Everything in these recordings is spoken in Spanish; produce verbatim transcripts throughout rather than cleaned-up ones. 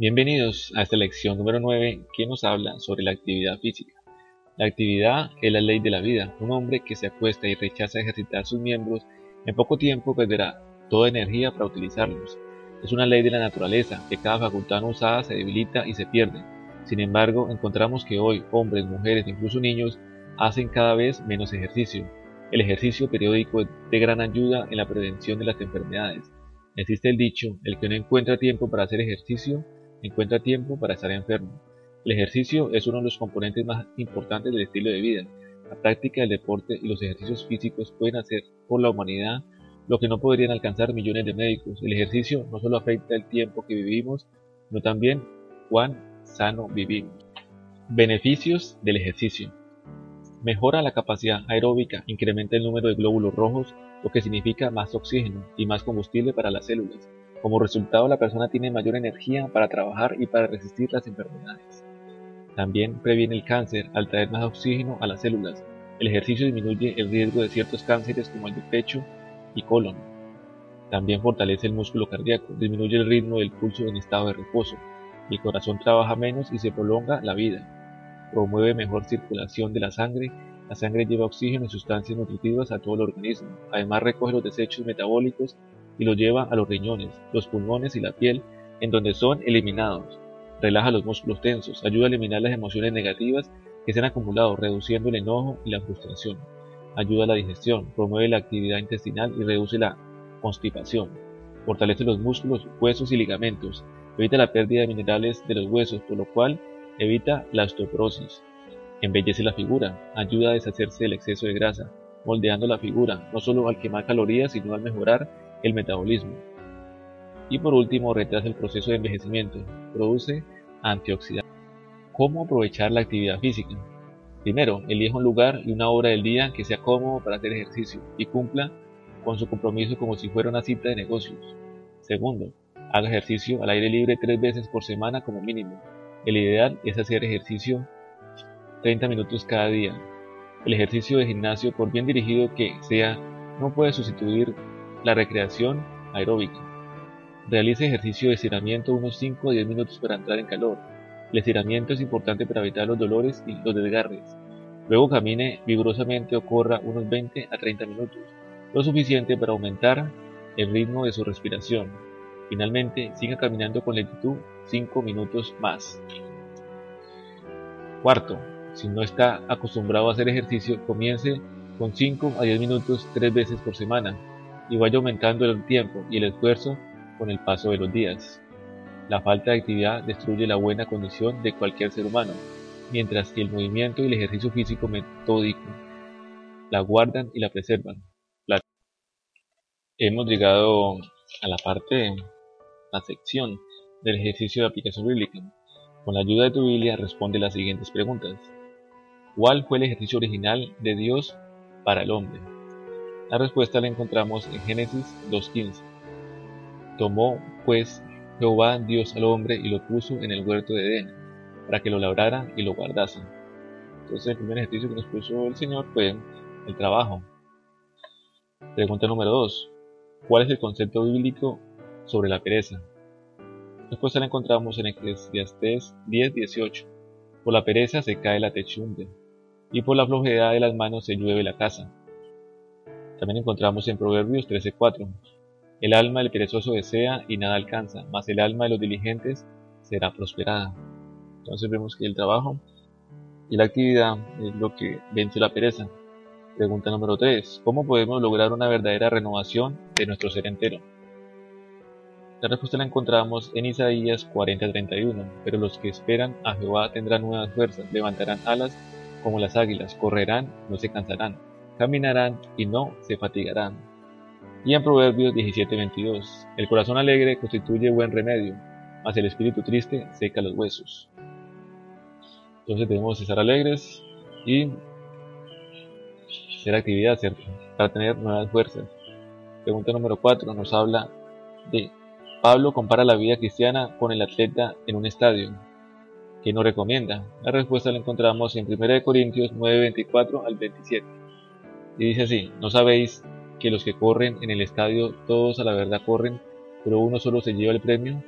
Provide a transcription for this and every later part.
Bienvenidos a esta lección número nueve que nos habla sobre la actividad física. La actividad es la ley de la vida. Un hombre que se acuesta y rechaza ejercitar sus miembros en poco tiempo perderá toda energía para utilizarlos. Es una ley de la naturaleza que cada facultad no usada se debilita y se pierde. Sin embargo, encontramos que hoy hombres, mujeres e incluso niños hacen cada vez menos ejercicio. El ejercicio periódico es de gran ayuda en la prevención de las enfermedades. Existe el dicho: el que no encuentra tiempo para hacer ejercicio encuentra tiempo para estar enfermo. El ejercicio es uno de los componentes más importantes del estilo de vida. La práctica del deporte y los ejercicios físicos pueden hacer por la humanidad lo que no podrían alcanzar millones de médicos. El ejercicio no solo afecta el tiempo que vivimos, sino también cuán sano vivimos. Beneficios del ejercicio. Mejora la capacidad aeróbica, incrementa el número de glóbulos rojos, lo que significa más oxígeno y más combustible para las células. Como resultado, la persona tiene mayor energía para trabajar y para resistir las enfermedades. También previene el cáncer al traer más oxígeno a las células. El ejercicio disminuye el riesgo de ciertos cánceres como el de pecho y colon. También fortalece el músculo cardíaco, disminuye el ritmo del pulso en estado de reposo. El corazón trabaja menos y se prolonga la vida. Promueve mejor circulación de la sangre. La sangre lleva oxígeno y sustancias nutritivas a todo el organismo. Además, recoge los desechos metabólicos y los lleva a los riñones, los pulmones y la piel, en donde son eliminados. Relaja los músculos tensos, ayuda a eliminar las emociones negativas que se han acumulado, reduciendo el enojo y la frustración. Ayuda a la digestión, promueve la actividad intestinal y reduce la constipación. Fortalece los músculos, huesos y ligamentos. Evita la pérdida de minerales de los huesos, por lo cual evita la osteoporosis. Embellece la figura, ayuda a deshacerse del exceso de grasa, moldeando la figura, no solo al quemar calorías, sino al mejorar el metabolismo. Y por último, retrasa el proceso de envejecimiento, produce antioxidantes. ¿Cómo aprovechar la actividad física? Primero, elija un lugar y una hora del día que sea cómodo para hacer ejercicio y cumpla con su compromiso como si fuera una cita de negocios. Segundo, haga ejercicio al aire libre tres veces por semana como mínimo. El ideal es hacer ejercicio treinta minutos cada día. El ejercicio de gimnasio, por bien dirigido que sea, no puede sustituir la recreación aeróbica. Realice ejercicio de estiramiento unos cinco a diez minutos para entrar en calor. El estiramiento es importante para evitar los dolores y los desgarres. Luego camine vigorosamente o corra unos veinte a treinta minutos, lo suficiente para aumentar el ritmo de su respiración. Finalmente, siga caminando con lentitud cinco minutos más. Cuarto, si no está acostumbrado a hacer ejercicio, comience con cinco a diez minutos tres veces por semana y vaya aumentando el tiempo y el esfuerzo con el paso de los días. La falta de actividad destruye la buena condición de cualquier ser humano, mientras que el movimiento y el ejercicio físico metódico la guardan y la preservan. Hemos llegado a la parte, la sección del ejercicio de aplicación bíblica. Con la ayuda de tu Biblia responde las siguientes preguntas. ¿Cuál fue el ejercicio original de Dios para el hombre? La respuesta la encontramos en Génesis dos quince. Tomó pues Jehová Dios al hombre y lo puso en el huerto de Edén, para que lo labrara y lo guardase. Entonces el primer ejercicio que nos puso el Señor fue el trabajo. Pregunta número dos. ¿Cuál es el concepto bíblico sobre la pereza? La respuesta la encontramos en Eclesiastés diez dieciocho. Por la pereza se cae la techumbre, y por la flojedad de las manos se llueve la casa. También encontramos en Proverbios trece cuatro. El alma del perezoso desea y nada alcanza, mas el alma de los diligentes será prosperada. Entonces vemos que el trabajo y la actividad es lo que vence la pereza. Pregunta número tres. ¿Cómo podemos lograr una verdadera renovación de nuestro ser entero? La respuesta la encontramos en Isaías cuarenta treinta y uno. Pero los que esperan a Jehová tendrán nuevas fuerzas, levantarán alas como las águilas, correrán, no se cansarán, caminarán y no se fatigarán. Y en Proverbios diecisiete veintidós. El corazón alegre constituye buen remedio, mas el espíritu triste seca los huesos. Entonces debemos estar alegres y hacer actividad, ¿cierto?, para tener nuevas fuerzas. Pregunta número cuatro nos habla de Pablo compara la vida cristiana con el atleta en un estadio. ¿Qué nos recomienda? La respuesta la encontramos en primera de Corintios nueve veinticuatro al veintisiete. Y dice así: ¿no sabéis que los que corren en el estadio todos a la verdad corren, pero uno solo se lleva el premio?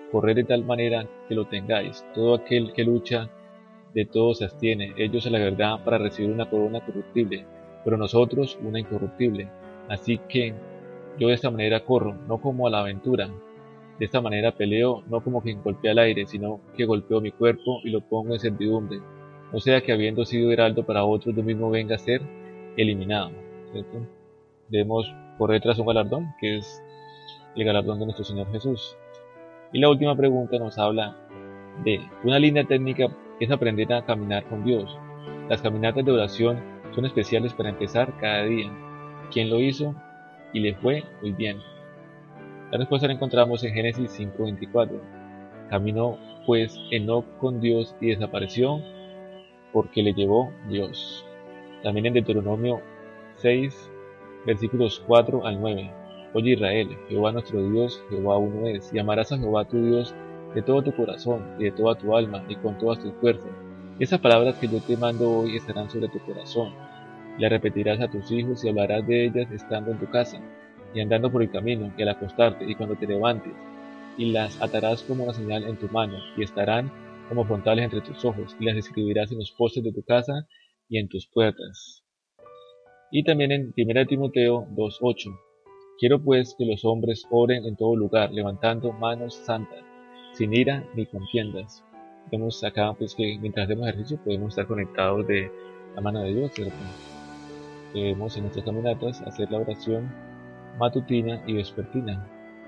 corred de tal manera que lo tengáis. Todo aquel que lucha, de todo se abstiene. Ellos a la verdad para recibir una corona corruptible, pero nosotros una incorruptible. Así que yo de esta manera corro, no como a la aventura. De esta manera peleo, no como quien golpea al aire, sino que golpeo mi cuerpo y lo pongo en servidumbre. No sea que habiendo sido heraldo para otros, yo mismo venga a ser eliminado. ¿Cierto? Debemos correr tras un galardón, que es el galardón de nuestro Señor Jesús. Y la última pregunta nos habla de una línea técnica es aprender a caminar con Dios. Las caminatas de oración son especiales para empezar cada día. ¿Quién lo hizo? Y le fue muy bien. La respuesta la encontramos en Génesis cinco veinticuatro. Caminó pues Enoc con Dios y desapareció porque le llevó Dios. También en Deuteronomio seis, versículos cuatro al nueve. Oye Israel, Jehová nuestro Dios, Jehová uno es, y amarás a Jehová tu Dios de todo tu corazón y de toda tu alma y con todas tus fuerzas. Esas palabras que yo te mando hoy estarán sobre tu corazón. Las repetirás a tus hijos y hablarás de ellas estando en tu casa, y andando por el camino, y al acostarte, y cuando te levantes, y las atarás como una señal en tu mano, y estarán como frontales entre tus ojos, y las escribirás en los postes de tu casa y en tus puertas. Y también en primera Timoteo dos ocho. Quiero pues que los hombres oren en todo lugar, levantando manos santas, sin ira ni contiendas. Vemos acá pues que mientras hacemos ejercicio podemos estar conectados de la mano de Dios, ¿cierto? Debemos en nuestras caminatas hacer la oración matutina y vespertina.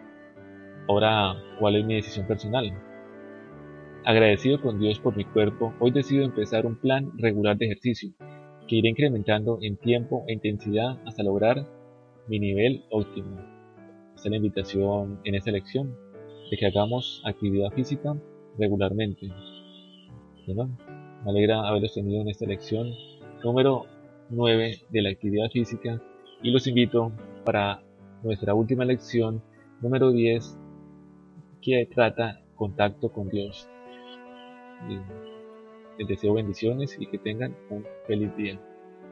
Ahora, ¿cuál es mi decisión personal? Agradecido con Dios por mi cuerpo, hoy decido empezar un plan regular de ejercicio, que iré incrementando en tiempo e intensidad hasta lograr mi nivel óptimo. Esta es la invitación en esta lección, de que hagamos actividad física regularmente. Bueno, me alegra haberlos tenido en esta lección número nueve de la actividad física y los invito para nuestra última lección número diez, que trata contacto con Dios. Les deseo bendiciones y que tengan un feliz día.